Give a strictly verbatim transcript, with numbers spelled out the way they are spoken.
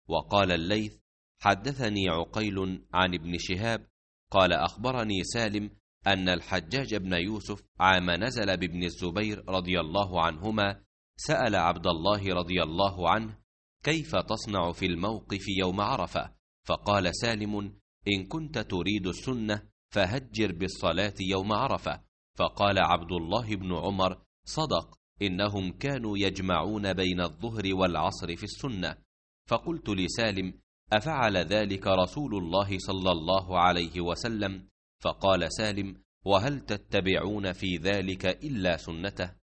وقال الليث: حدثني عقيل عن ابن شهاب قال أخبرني سالم أن الحجاج بن يوسف عام نزل بابن الزبير رضي الله عنهما سأل عبد الله رضي الله عنه: كيف تصنع في الموقف يوم عرفة؟ فقال سالم: إن كنت تريد السنة فهجر بالصلاة يوم عرفة. فقال عبد الله بن عمر: صدق، إنهم كانوا يجمعون بين الظهر والعصر في السنة. فقلت لسالم: أفعل ذلك رسول الله صلى الله عليه وسلم؟ فقال سالم: وهل تتبعون في ذلك إلا سنته؟